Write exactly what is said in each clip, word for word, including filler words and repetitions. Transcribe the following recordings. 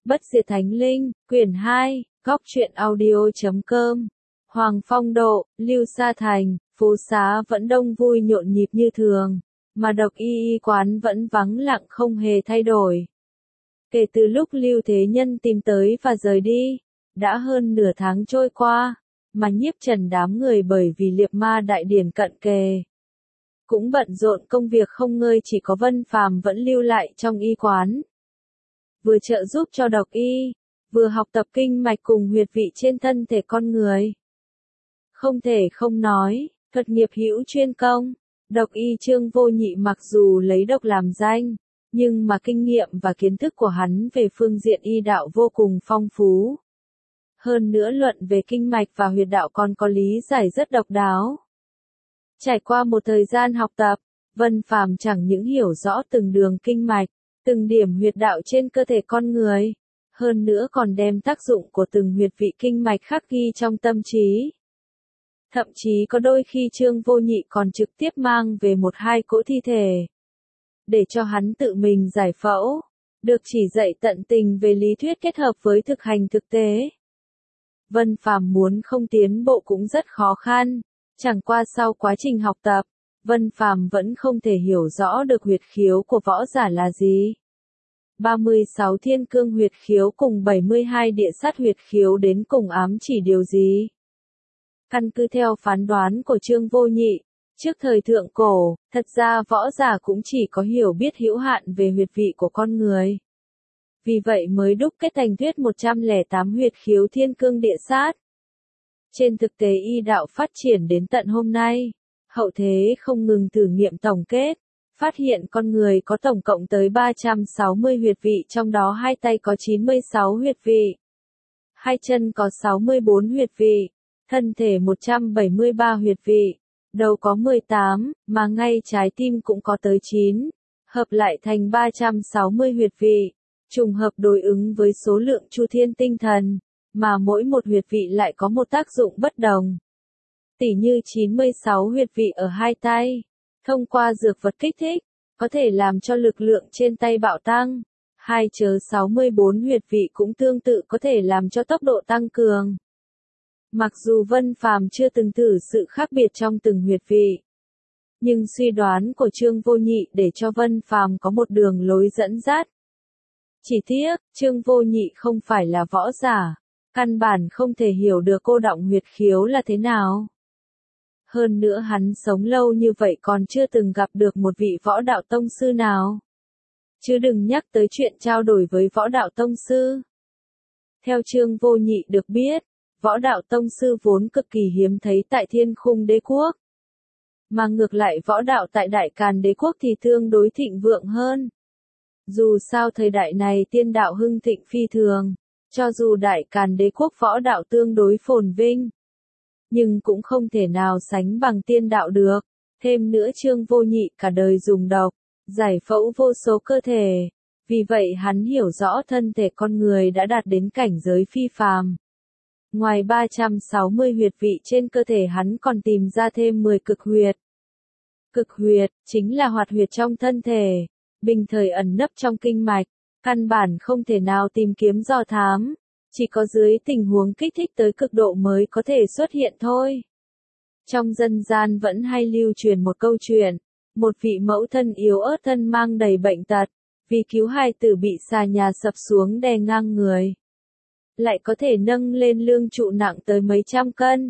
Bất diệt thánh linh, quyển hai, góc truyện audio chấm com. Hoàng Phong Độ, Lưu Sa Thành, phố xá vẫn đông vui nhộn nhịp như thường, mà độc y y quán vẫn vắng lặng không hề thay đổi. Kể từ lúc Lưu Thế Nhân tìm tới và rời đi, đã hơn nửa tháng trôi qua, mà nhiếp trần đám người bởi vì liệp ma đại điển cận kề. Cũng bận rộn công việc không ngơi, chỉ có Vân Phàm vẫn lưu lại trong y quán. Vừa trợ giúp cho độc y, vừa học tập kinh mạch cùng huyệt vị trên thân thể con người. Không thể không nói, thuật nghiệp hữu chuyên công, độc y Trương Vô Nhị mặc dù lấy độc làm danh, nhưng mà kinh nghiệm và kiến thức của hắn về phương diện y đạo vô cùng phong phú. Hơn nữa luận về kinh mạch và huyệt đạo còn có lý giải rất độc đáo. Trải qua một thời gian học tập, Vân Phàm chẳng những hiểu rõ từng đường kinh mạch, từng điểm huyệt đạo trên cơ thể con người, hơn nữa còn đem tác dụng của từng huyệt vị kinh mạch khắc ghi trong tâm trí. Thậm chí có đôi khi Trương Vô Nhị còn trực tiếp mang về một hai cỗ thi thể, để cho hắn tự mình giải phẫu, được chỉ dạy tận tình về lý thuyết kết hợp với thực hành thực tế. Vân Phàm muốn không tiến bộ cũng rất khó khăn, chẳng qua sau quá trình học tập, Vân Phàm vẫn không thể hiểu rõ được huyệt khiếu của võ giả là gì. ba mươi sáu thiên cương huyệt khiếu cùng bảy mươi hai địa sát huyệt khiếu đến cùng ám chỉ điều gì? Căn cứ theo phán đoán của Trương Vô Nhị, trước thời thượng cổ, thật ra võ giả cũng chỉ có hiểu biết hữu hạn về huyệt vị của con người. Vì vậy mới đúc kết thành thuyết một trăm lẻ tám huyệt khiếu thiên cương địa sát. Trên thực tế y đạo phát triển đến tận hôm nay, hậu thế không ngừng thử nghiệm tổng kết, phát hiện con người có tổng cộng tới ba trăm sáu mươi huyệt vị, trong đó hai tay có chín mươi sáu huyệt vị, hai chân có sáu mươi bốn huyệt vị, thân thể một trăm bảy mươi ba huyệt vị, đầu có mười tám, mà ngay trái tim cũng có tới chín, hợp lại thành ba trăm sáu mươi huyệt vị, trùng hợp đối ứng với số lượng chu thiên tinh thần, mà mỗi một huyệt vị lại có một tác dụng bất đồng. Tỉ như chín mươi sáu huyệt vị ở hai tay, thông qua dược vật kích thích, có thể làm cho lực lượng trên tay bạo tăng. Hai chớ sáu mươi bốn huyệt vị cũng tương tự có thể làm cho tốc độ tăng cường. Mặc dù Vân Phàm chưa từng thử sự khác biệt trong từng huyệt vị, nhưng suy đoán của Trương Vô Nhị để cho Vân Phàm có một đường lối dẫn dắt. Chỉ tiếc, Trương Vô Nhị không phải là võ giả, căn bản không thể hiểu được cô đọng huyệt khiếu là thế nào. Hơn nữa hắn sống lâu như vậy còn chưa từng gặp được một vị võ đạo tông sư nào. Chứ đừng nhắc tới chuyện trao đổi với võ đạo tông sư. Theo Trương Vô Nhị được biết, võ đạo tông sư vốn cực kỳ hiếm thấy tại Thiên Khung Đế Quốc. Mà ngược lại võ đạo tại Đại Càn Đế Quốc thì tương đối thịnh vượng hơn. Dù sao thời đại này tiên đạo hưng thịnh phi thường, cho dù Đại Càn Đế Quốc võ đạo tương đối phồn vinh, nhưng cũng không thể nào sánh bằng tiên đạo được. Thêm nữa Trương Vô Nhị cả đời dùng độc, giải phẫu vô số cơ thể, vì vậy hắn hiểu rõ thân thể con người đã đạt đến cảnh giới phi phàm. Ngoài ba trăm sáu mươi huyệt vị trên cơ thể hắn còn tìm ra thêm mười cực huyệt. Cực huyệt, chính là hoạt huyệt trong thân thể, bình thời ẩn nấp trong kinh mạch, căn bản không thể nào tìm kiếm dò thám, chỉ có dưới tình huống kích thích tới cực độ mới có thể xuất hiện thôi. Trong dân gian vẫn hay lưu truyền một câu chuyện, một vị mẫu thân yếu ớt thân mang đầy bệnh tật, vì cứu hài tử bị xà nhà sập xuống đè ngang người, lại có thể nâng lên lương trụ nặng tới mấy trăm cân.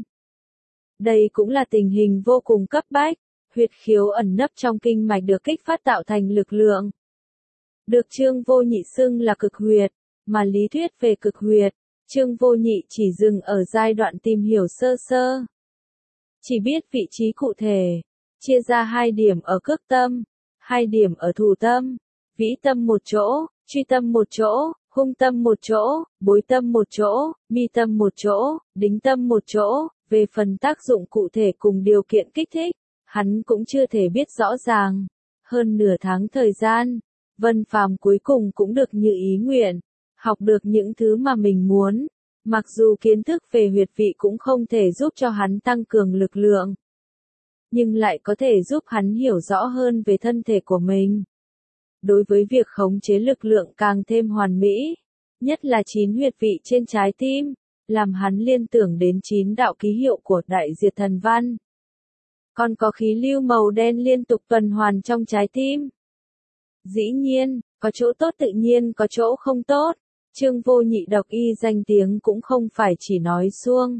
Đây cũng là tình hình vô cùng cấp bách, huyệt khiếu ẩn nấp trong kinh mạch được kích phát tạo thành lực lượng. Được Trương Vô Nhị xưng là cực huyệt, mà lý thuyết về cực huyệt, Trương Vô Nhị chỉ dừng ở giai đoạn tìm hiểu sơ sơ. Chỉ biết vị trí cụ thể, chia ra hai điểm ở cước tâm, hai điểm ở thủ tâm, vĩ tâm một chỗ, truy tâm một chỗ, hung tâm một chỗ, bối tâm một chỗ, mi tâm một chỗ, đính tâm một chỗ. Về phần tác dụng cụ thể cùng điều kiện kích thích, hắn cũng chưa thể biết rõ ràng. Hơn nửa tháng thời gian, Vân Phàm cuối cùng cũng được như ý nguyện, học được những thứ mà mình muốn. Mặc dù kiến thức về huyệt vị cũng không thể giúp cho hắn tăng cường lực lượng, nhưng lại có thể giúp hắn hiểu rõ hơn về thân thể của mình. Đối với việc khống chế lực lượng càng thêm hoàn mỹ, nhất là chín huyệt vị trên trái tim, làm hắn liên tưởng đến chín đạo ký hiệu của đại diệt thần văn. Còn có khí lưu màu đen liên tục tuần hoàn trong trái tim. Dĩ nhiên, có chỗ tốt tự nhiên có chỗ không tốt, Trương Vô Nhị độc y danh tiếng cũng không phải chỉ nói suông.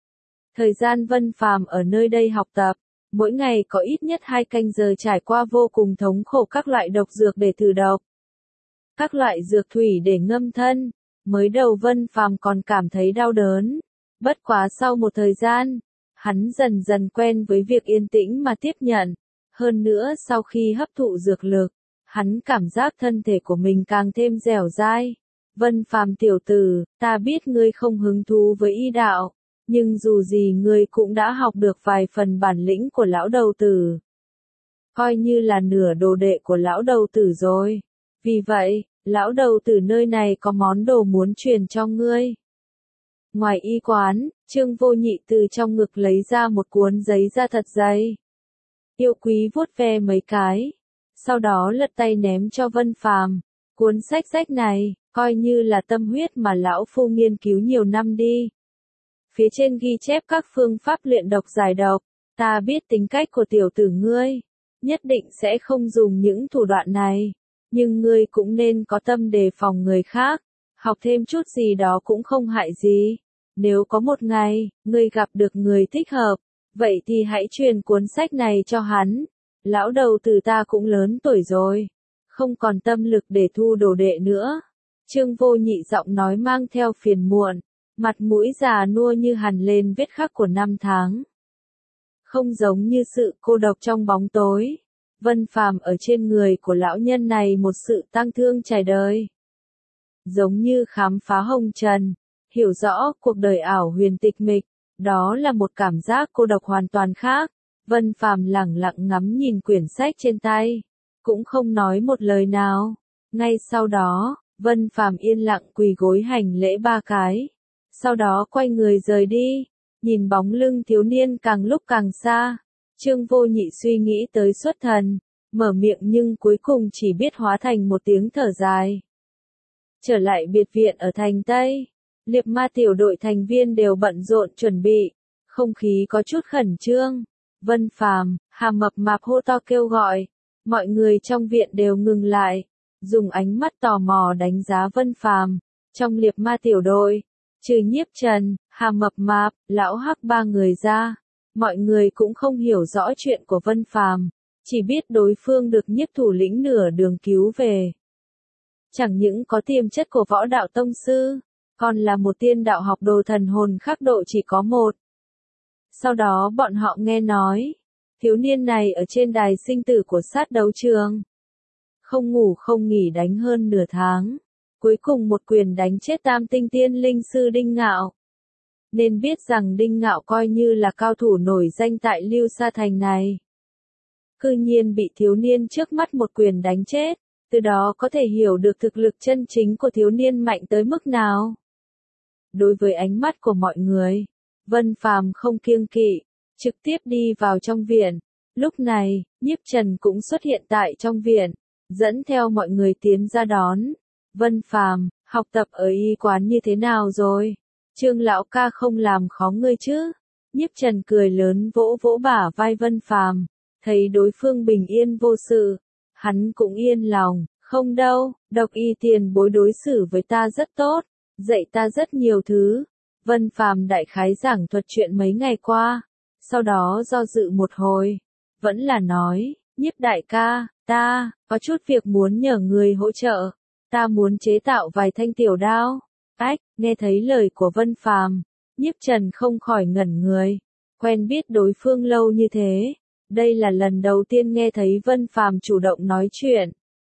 Thời gian Vân Phàm ở nơi đây học tập, mỗi ngày có ít nhất hai canh giờ trải qua vô cùng thống khổ các loại độc dược để thử độc. Các loại dược thủy để ngâm thân, mới đầu Vân Phàm còn cảm thấy đau đớn, bất quá sau một thời gian, hắn dần dần quen với việc yên tĩnh mà tiếp nhận, hơn nữa sau khi hấp thụ dược lực, hắn cảm giác thân thể của mình càng thêm dẻo dai. Vân Phàm tiểu tử, ta biết ngươi không hứng thú với y đạo, nhưng dù gì ngươi cũng đã học được vài phần bản lĩnh của lão đầu tử. Coi như là nửa đồ đệ của lão đầu tử rồi. Vì vậy, lão đầu tử nơi này có món đồ muốn truyền cho ngươi. Ngoài y quán, Trương Vô Nhị từ trong ngực lấy ra một cuốn giấy da thật dày. Yêu Quý vuốt ve mấy cái, sau đó lật tay ném cho Vân Phàm. Cuốn sách sách này, coi như là tâm huyết mà lão phu nghiên cứu nhiều năm đi. Phía trên ghi chép các phương pháp luyện độc giải độc, ta biết tính cách của tiểu tử ngươi, nhất định sẽ không dùng những thủ đoạn này, nhưng ngươi cũng nên có tâm đề phòng người khác, học thêm chút gì đó cũng không hại gì. Nếu có một ngày, ngươi gặp được người thích hợp, vậy thì hãy truyền cuốn sách này cho hắn. Lão đầu tử ta cũng lớn tuổi rồi, không còn tâm lực để thu đồ đệ nữa. Trương Vô Nhị giọng nói mang theo phiền muộn, mặt mũi già nua như hằn lên vết khắc của năm tháng. Không giống như sự cô độc trong bóng tối, Vân Phàm ở trên người của lão nhân này một sự tang thương trải đời. Giống như khám phá hồng trần, hiểu rõ cuộc đời ảo huyền tịch mịch, đó là một cảm giác cô độc hoàn toàn khác. Vân Phàm lẳng lặng ngắm nhìn quyển sách trên tay, cũng không nói một lời nào. Ngay sau đó, Vân Phàm yên lặng quỳ gối hành lễ ba cái, sau đó quay người rời đi, nhìn bóng lưng thiếu niên càng lúc càng xa. Trương Vô Nhị suy nghĩ tới xuất thần, mở miệng nhưng cuối cùng chỉ biết hóa thành một tiếng thở dài. Trở lại biệt viện ở thành Tây, liệp ma tiểu đội thành viên đều bận rộn chuẩn bị, không khí có chút khẩn trương. Vân Phàm, Hà Mập Mạp hô to kêu gọi, mọi người trong viện đều ngừng lại, dùng ánh mắt tò mò đánh giá Vân Phàm. Trong liệp ma tiểu đội, trừ Nhiếp Trần, Hà Mập Mạp, Lão Hắc ba người ra, mọi người cũng không hiểu rõ chuyện của Vân Phàm, chỉ biết đối phương được Nhiếp thủ lĩnh nửa đường cứu về. Chẳng những có tiềm chất của võ đạo tông sư, còn là một tiên đạo học đồ thần hồn khắc độ chỉ có một. Sau đó bọn họ nghe nói, thiếu niên này ở trên đài sinh tử của sát đấu trường, không ngủ không nghỉ đánh hơn nửa tháng, cuối cùng một quyền đánh chết tam tinh tiên linh sư Đinh Ngạo. Nên biết rằng Đinh Ngạo coi như là cao thủ nổi danh tại Lưu Sa Thành này. Cư nhiên bị thiếu niên trước mắt một quyền đánh chết, từ đó có thể hiểu được thực lực chân chính của thiếu niên mạnh tới mức nào. Đối với ánh mắt của mọi người, Vân Phàm không kiêng kỵ, trực tiếp đi vào trong viện. Lúc này, Nhiếp Trần cũng xuất hiện tại trong viện, dẫn theo mọi người tiến ra đón. Vân Phàm, học tập ở y quán như thế nào rồi? Trương lão ca không làm khó ngươi chứ? Nhiếp Trần cười lớn vỗ vỗ bả vai Vân Phàm, thấy đối phương bình yên vô sự, hắn cũng yên lòng. Không đâu, độc y tiền bối đối xử với ta rất tốt, dạy ta rất nhiều thứ. Vân Phàm đại khái giảng thuật chuyện mấy ngày qua, sau đó do dự một hồi, vẫn là nói, Nhiếp đại ca, ta, có chút việc muốn nhờ người hỗ trợ, ta muốn chế tạo vài thanh tiểu đao. Ách, nghe thấy lời của Vân Phàm, Nhiếp Trần không khỏi ngẩn người, quen biết đối phương lâu như thế, đây là lần đầu tiên nghe thấy Vân Phàm chủ động nói chuyện.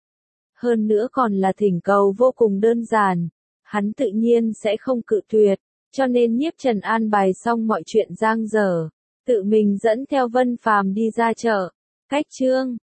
Hơn nữa còn là thỉnh cầu vô cùng đơn giản, hắn tự nhiên sẽ không cự tuyệt, cho nên Nhiếp Trần an bài xong mọi chuyện giang dở, tự mình dẫn theo Vân Phàm đi ra chợ. Cách chương